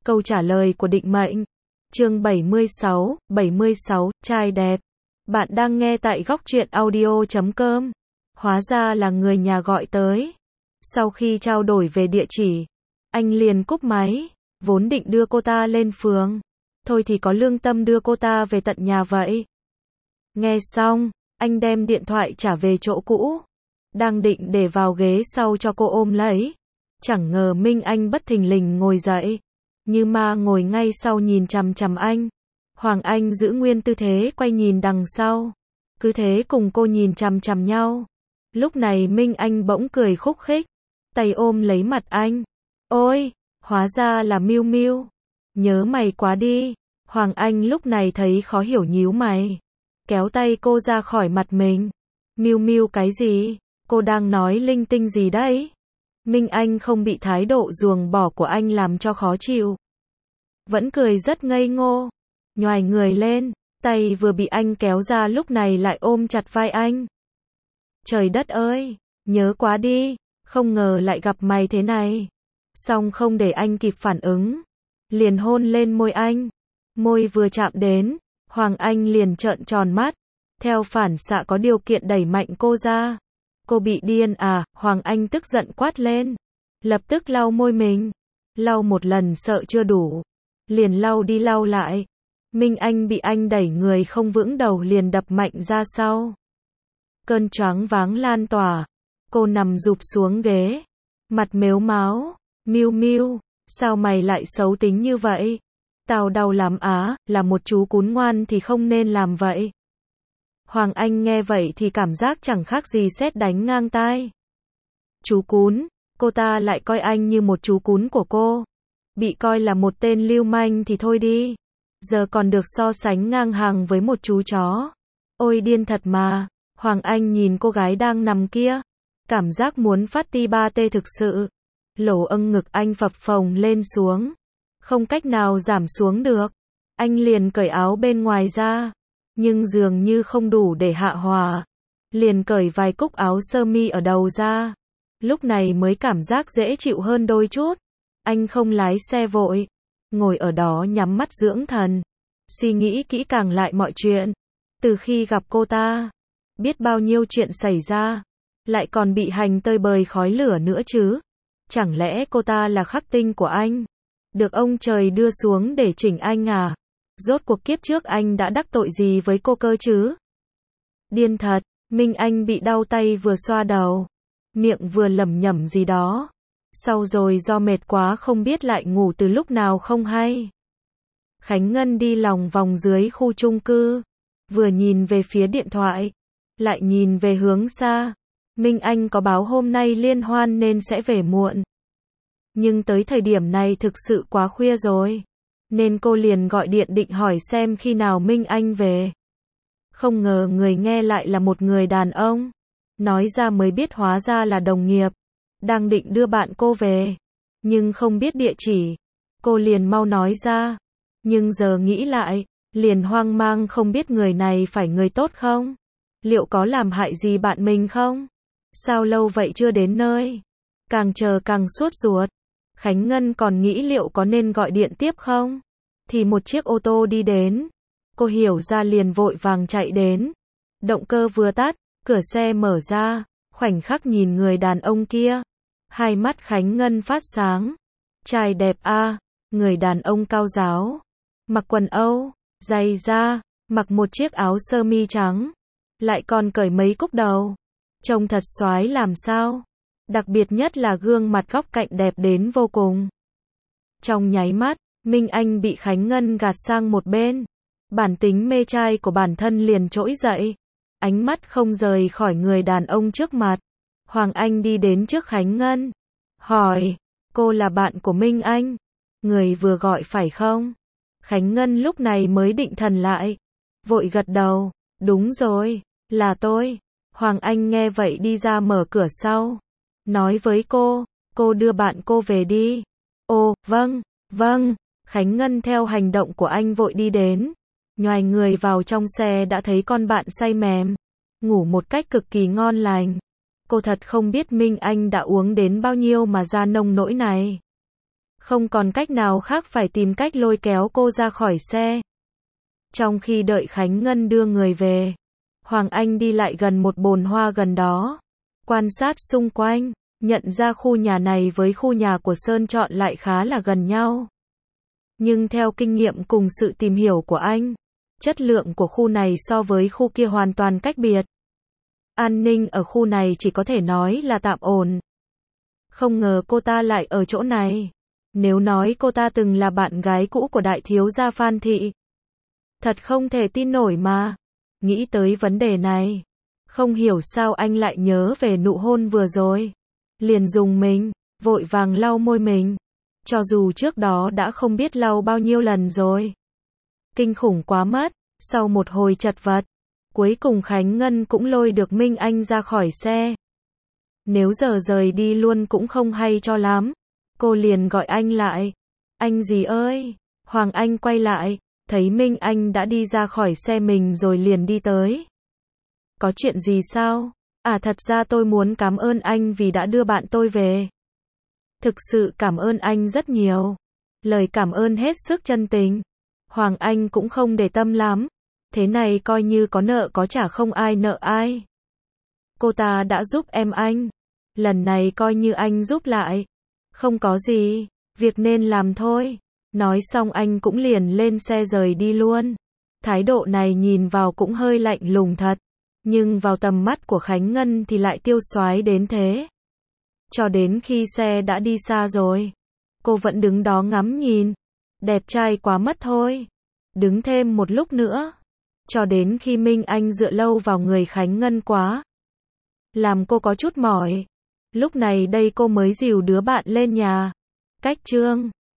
Câu trả lời của định mệnh. Chương 76, trai đẹp. Bạn đang nghe tại góc truyện audio.com. Hóa ra là người nhà gọi tới. Sau khi trao đổi về địa chỉ, anh liền cúp máy, vốn định đưa cô ta lên phường. Thôi thì có lương tâm đưa cô ta về tận nhà vậy. Nghe xong, anh đem điện thoại trả về chỗ cũ. Đang định để vào ghế sau cho cô ôm lấy. Chẳng ngờ Minh Anh bất thình lình ngồi dậy. Như ma ngồi ngay sau nhìn chằm chằm anh. Hoàng Anh giữ nguyên tư thế quay nhìn đằng sau. Cứ thế cùng cô nhìn chằm chằm nhau. Lúc này Minh Anh bỗng cười khúc khích. Tay ôm lấy mặt anh. Ôi, hóa ra là Miu Miu. Nhớ mày quá đi. Hoàng Anh lúc này thấy khó hiểu nhíu mày. Kéo tay cô ra khỏi mặt mình. Miu Miu cái gì? Cô đang nói linh tinh gì đấy? Minh Anh không bị thái độ ruồng bỏ của anh làm cho khó chịu. Vẫn cười rất ngây ngô. Nhoài người lên, tay vừa bị anh kéo ra lúc này lại ôm chặt vai anh. Trời đất ơi, nhớ quá đi, không ngờ lại gặp mày thế này. Xong không để anh kịp phản ứng, liền hôn lên môi anh. Môi vừa chạm đến, Hoàng Anh liền trợn tròn mắt. Theo phản xạ có điều kiện đẩy mạnh cô ra. Cô bị điên à? Hoàng Anh tức giận quát lên. Lập tức lau môi mình. Lau một lần sợ chưa đủ. Liền lau đi lau lại. Minh Anh bị anh đẩy người không vững đầu liền đập mạnh ra sau. Cơn choáng váng lan tỏa. Cô nằm rụp xuống ghế. Mặt mếu máo. Miu Miu, sao mày lại xấu tính như vậy? Tao đau lắm á, là một chú cún ngoan thì không nên làm vậy. Hoàng Anh nghe vậy thì cảm giác chẳng khác gì sét đánh ngang tai. Chú cún, cô ta lại coi anh như một chú cún của cô. Bị coi là một tên lưu manh thì thôi đi. Giờ còn được so sánh ngang hàng với một chú chó. Ôi điên thật mà. Hoàng Anh nhìn cô gái đang nằm kia. Cảm giác muốn phát ti ba tê thực sự. Lỗ âng ngực anh phập phồng lên xuống. Không cách nào giảm xuống được. Anh liền cởi áo bên ngoài ra. Nhưng dường như không đủ để hạ hòa. Liền cởi vài cúc áo sơ mi ở đầu ra. Lúc này mới cảm giác dễ chịu hơn đôi chút. Anh không lái xe vội. Ngồi ở đó nhắm mắt dưỡng thần. Suy nghĩ kỹ càng lại mọi chuyện. Từ khi gặp cô ta. Biết bao nhiêu chuyện xảy ra. Lại còn bị hành tơi bời khói lửa nữa chứ. Chẳng lẽ cô ta là khắc tinh của anh? Được ông trời đưa xuống để chỉnh anh à? Rốt cuộc kiếp trước anh đã đắc tội gì với cô cơ chứ? Điên thật, Minh Anh bị đau tay vừa xoa đầu. Miệng vừa lẩm nhẩm gì đó. Sau rồi do mệt quá không biết lại ngủ từ lúc nào không hay. Khánh Ngân đi lòng vòng dưới khu chung cư. Vừa nhìn về phía điện thoại. Lại nhìn về hướng xa. Minh Anh có báo hôm nay liên hoan nên sẽ về muộn. Nhưng tới thời điểm này thực sự quá khuya rồi. Nên cô liền gọi điện định hỏi xem khi nào Minh Anh về. Không ngờ người nghe lại là một người đàn ông. Nói ra mới biết hóa ra là đồng nghiệp. Đang định đưa bạn cô về. Nhưng không biết địa chỉ. Cô liền mau nói ra. Nhưng giờ nghĩ lại. Liền hoang mang không biết người này phải người tốt không? Liệu có làm hại gì bạn mình không? Sao lâu vậy chưa đến nơi? Càng chờ càng sốt ruột. Khánh Ngân còn nghĩ liệu có nên gọi điện tiếp không? Thì một chiếc ô tô đi đến. Cô hiểu ra liền vội vàng chạy đến. Động cơ vừa tắt, cửa xe mở ra. Khoảnh khắc nhìn người đàn ông kia. Hai mắt Khánh Ngân phát sáng. Trai đẹp a. Người đàn ông cao ráo. Mặc quần Âu, giày da, mặc một chiếc áo sơ mi trắng. Lại còn cởi mấy cúc đầu. Trông thật xoái làm sao. Đặc biệt nhất là gương mặt góc cạnh đẹp đến vô cùng. Trong nháy mắt, Minh Anh bị Khánh Ngân gạt sang một bên. Bản tính mê trai của bản thân liền trỗi dậy. Ánh mắt không rời khỏi người đàn ông trước mặt. Hoàng Anh đi đến trước Khánh Ngân. Hỏi, cô là bạn của Minh Anh? Người vừa gọi phải không? Khánh Ngân lúc này mới định thần lại. Vội gật đầu, đúng rồi, là tôi. Hoàng Anh nghe vậy đi ra mở cửa sau. Nói với cô đưa bạn cô về đi. Ồ, vâng. Khánh Ngân theo hành động của anh vội đi đến. Nhoài người vào trong xe đã thấy con bạn say mềm. Ngủ một cách cực kỳ ngon lành. Cô thật không biết Minh Anh đã uống đến bao nhiêu mà ra nông nỗi này. Không còn cách nào khác phải tìm cách lôi kéo cô ra khỏi xe. Trong khi đợi Khánh Ngân đưa người về, Hoàng Anh đi lại gần một bồn hoa gần đó, quan sát xung quanh, nhận ra khu nhà này với khu nhà của Sơn chọn lại khá là gần nhau. Nhưng theo kinh nghiệm cùng sự tìm hiểu của anh, chất lượng của khu này so với khu kia hoàn toàn cách biệt. An ninh ở khu này chỉ có thể nói là tạm ổn. Không ngờ cô ta lại ở chỗ này. Nếu nói cô ta từng là bạn gái cũ của đại thiếu gia Phan Thị. Thật không thể tin nổi mà. Nghĩ tới vấn đề này, không hiểu sao anh lại nhớ về nụ hôn vừa rồi. Liền dùng mình, vội vàng lau môi mình. Cho dù trước đó đã không biết lau bao nhiêu lần rồi. Kinh khủng quá mất, sau một hồi chật vật, cuối cùng Khánh Ngân cũng lôi được Minh Anh ra khỏi xe. Nếu giờ rời đi luôn cũng không hay cho lắm. Cô liền gọi anh lại. Anh gì ơi? Hoàng Anh quay lại, thấy Minh Anh đã đi ra khỏi xe mình rồi liền đi tới. Có chuyện gì sao? À thật ra tôi muốn cảm ơn anh vì đã đưa bạn tôi về. Thực sự cảm ơn anh rất nhiều. Lời cảm ơn hết sức chân tình. Hoàng Anh cũng không để tâm lắm. Thế này coi như có nợ có trả không ai nợ ai. Cô ta đã giúp em anh. Lần này coi như anh giúp lại. Không có gì, việc nên làm thôi. Nói xong anh cũng liền lên xe rời đi luôn. Thái độ này nhìn vào cũng hơi lạnh lùng thật. Nhưng vào tầm mắt của Khánh Ngân thì lại tiêu xoái đến thế. Cho đến khi xe đã đi xa rồi, cô vẫn đứng đó ngắm nhìn. Đẹp trai quá mất thôi. Đứng thêm một lúc nữa. Cho đến khi Minh Anh dựa lâu vào người Khánh Ngân quá. Làm cô có chút mỏi. Lúc này đây cô mới dìu đứa bạn lên nhà. Cách chương